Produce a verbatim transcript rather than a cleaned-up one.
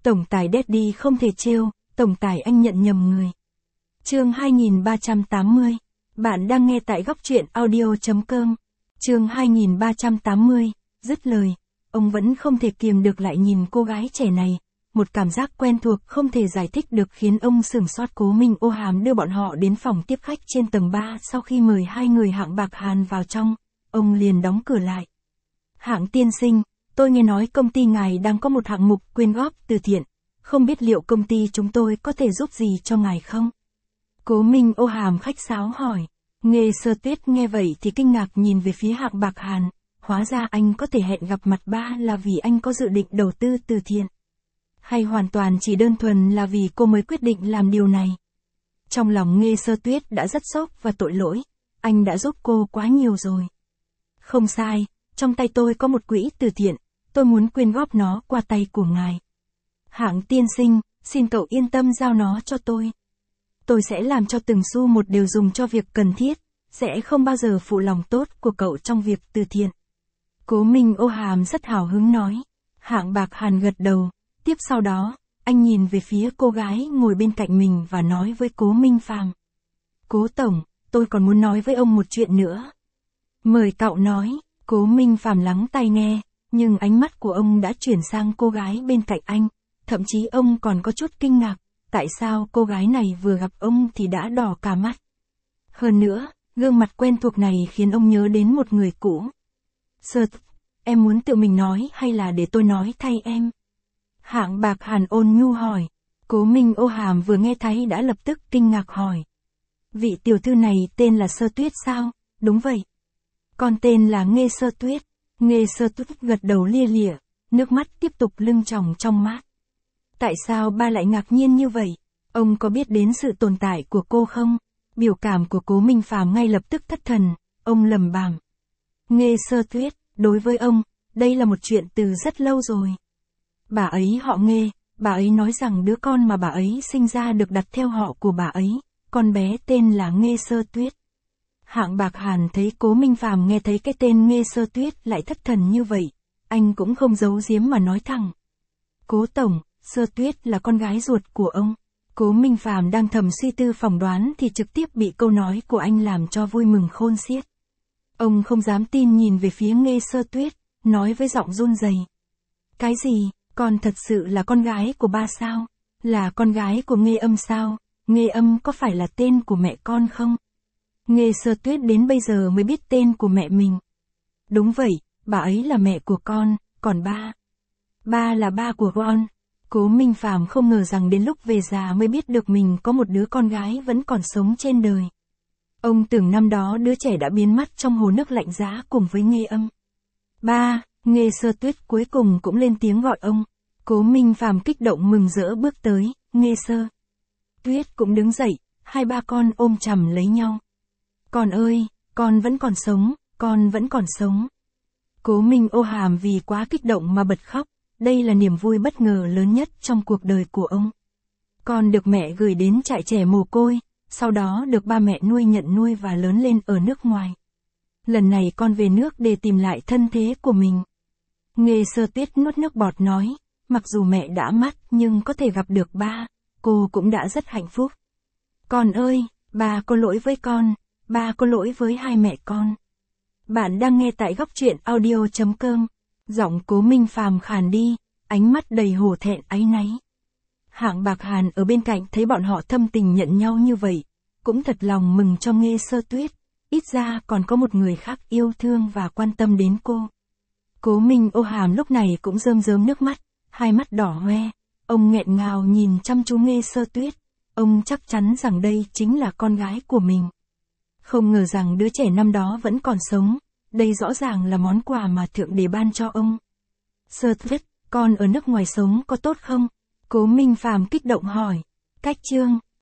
Tổng tài Daddy không thể trêu, tổng tài anh nhận nhầm người. Chương hai nghìn ba trăm tám mươi. Bạn đang nghe tại góc truyện audio chấm com. Chương hai nghìn ba trăm tám mươi. Dứt lời, ông vẫn không thể kiềm được lại nhìn cô gái trẻ này. Một cảm giác quen thuộc không thể giải thích được khiến ông sửng sốt. Cố Minh Ô Hàm đưa bọn họ đến phòng tiếp khách trên tầng ba. Sau khi mời hai người Hạng Bạc Hàn vào trong, ông liền đóng cửa lại. Hạng tiên sinh, tôi nghe nói công ty ngài đang có một hạng mục quyên góp từ thiện. Không biết liệu công ty chúng tôi có thể giúp gì cho ngài không? Cố Minh Ô Hàm khách sáo hỏi. Nghê Sơ Tuyết nghe vậy thì kinh ngạc nhìn về phía Hạng Bạc Hàn. Hóa ra anh có thể hẹn gặp mặt ba là vì anh có dự định đầu tư từ thiện. Hay hoàn toàn chỉ đơn thuần là vì cô mới quyết định làm điều này. Trong lòng Nghê Sơ Tuyết đã rất sốc và tội lỗi. Anh đã giúp cô quá nhiều rồi. Không sai, trong tay tôi có một quỹ từ thiện. Tôi muốn quyên góp nó qua tay của ngài. Hạng tiên sinh, xin cậu yên tâm giao nó cho tôi. Tôi sẽ làm cho từng xu một đều dùng cho việc cần thiết, sẽ không bao giờ phụ lòng tốt của cậu trong việc từ thiện. Cố Minh Ô Hàm rất hào hứng nói. Hạng Bạc Hàn gật đầu, tiếp sau đó, anh nhìn về phía cô gái ngồi bên cạnh mình và nói với Cố Minh Phàm. Cố Tổng, tôi còn muốn nói với ông một chuyện nữa. Mời cậu nói. Cố Minh Phàm lắng tai nghe, nhưng ánh mắt của ông đã chuyển sang cô gái bên cạnh anh. Thậm chí ông còn có chút kinh ngạc, tại sao cô gái này vừa gặp ông thì đã đỏ cả mắt. Hơn nữa, gương mặt quen thuộc này khiến ông nhớ đến một người cũ. Sơ, em muốn tự mình nói hay là để tôi nói thay em? Hạng Bạc Hàn ôn nhu hỏi. Cố Minh Ô Hàm vừa nghe thấy đã lập tức kinh ngạc hỏi. Vị tiểu thư này tên là Sơ Tuyết sao? Đúng vậy. Con tên là Nghê Sơ Tuyết. Nghê Sơ Tuyết gật đầu lia lịa, nước mắt tiếp tục lưng tròng trong mắt. Tại sao ba lại ngạc nhiên như vậy? Ông có biết đến sự tồn tại của cô không? Biểu cảm của Cố Minh Phàm ngay lập tức thất thần, ông lẩm bẩm. Nghê Sơ Tuyết, đối với ông, đây là một chuyện từ rất lâu rồi. Bà ấy họ Nghê, bà ấy nói rằng đứa con mà bà ấy sinh ra được đặt theo họ của bà ấy, con bé tên là Nghê Sơ Tuyết. Hạng Bạc Hàn thấy Cố Minh Phàm nghe thấy cái tên Nghê Sơ Tuyết lại thất thần như vậy, anh cũng không giấu giếm mà nói thẳng. Cố Tổng, Sơ Tuyết là con gái ruột của ông. Cố Minh Phàm đang thầm suy tư phỏng đoán thì trực tiếp bị câu nói của anh làm cho vui mừng khôn xiết. Ông không dám tin nhìn về phía Nghê Sơ Tuyết, nói với giọng run rẩy. Cái gì, con thật sự là con gái của ba sao? Là con gái của Nghê Âm sao? Nghê Âm có phải là tên của mẹ con không? Nghê Sơ Tuyết đến bây giờ mới biết tên của mẹ mình. Đúng vậy, bà ấy là mẹ của con, còn ba. Ba là ba của con. Cố Minh Phàm không ngờ rằng đến lúc về già mới biết được mình có một đứa con gái vẫn còn sống trên đời. Ông tưởng năm đó đứa trẻ đã biến mất trong hồ nước lạnh giá cùng với Nghê Âm. Ba, Nghê Sơ Tuyết cuối cùng cũng lên tiếng gọi ông. Cố Minh Phàm kích động mừng rỡ bước tới, Nghê Sơ Tuyết cũng đứng dậy, hai ba con ôm chầm lấy nhau. Con ơi, con vẫn còn sống, con vẫn còn sống. Cố Minh Ô Hàm vì quá kích động mà bật khóc. Đây là niềm vui bất ngờ lớn nhất trong cuộc đời của ông. Con được mẹ gửi đến trại trẻ mồ côi, sau đó được ba mẹ nuôi nhận nuôi và lớn lên ở nước ngoài. Lần này con về nước để tìm lại thân thế của mình. Nghê Sơ Tuyết nuốt nước bọt nói, mặc dù mẹ đã mất nhưng có thể gặp được ba, cô cũng đã rất hạnh phúc. Con ơi, ba có lỗi với con, ba có lỗi với hai mẹ con. Bạn đang nghe tại góc truyện audio chấm com. Giọng Cố Minh Phàm khàn đi, ánh mắt đầy hổ thẹn áy náy. Hạng Bạc Hàn ở bên cạnh thấy bọn họ thâm tình nhận nhau như vậy, cũng thật lòng mừng cho Nghê Sơ Tuyết, ít ra còn có một người khác yêu thương và quan tâm đến cô. Cố Minh Ô Hàm lúc này cũng rơm rớm nước mắt, hai mắt đỏ hoe, ông nghẹn ngào nhìn chăm chú Nghê Sơ Tuyết, ông chắc chắn rằng đây chính là con gái của mình. Không ngờ rằng đứa trẻ năm đó vẫn còn sống. Đây rõ ràng là món quà mà Thượng Đế ban cho ông. Sơ Tuyết, con ở nước ngoài sống có tốt không? Cố Minh Phàm kích động hỏi. Cách chương,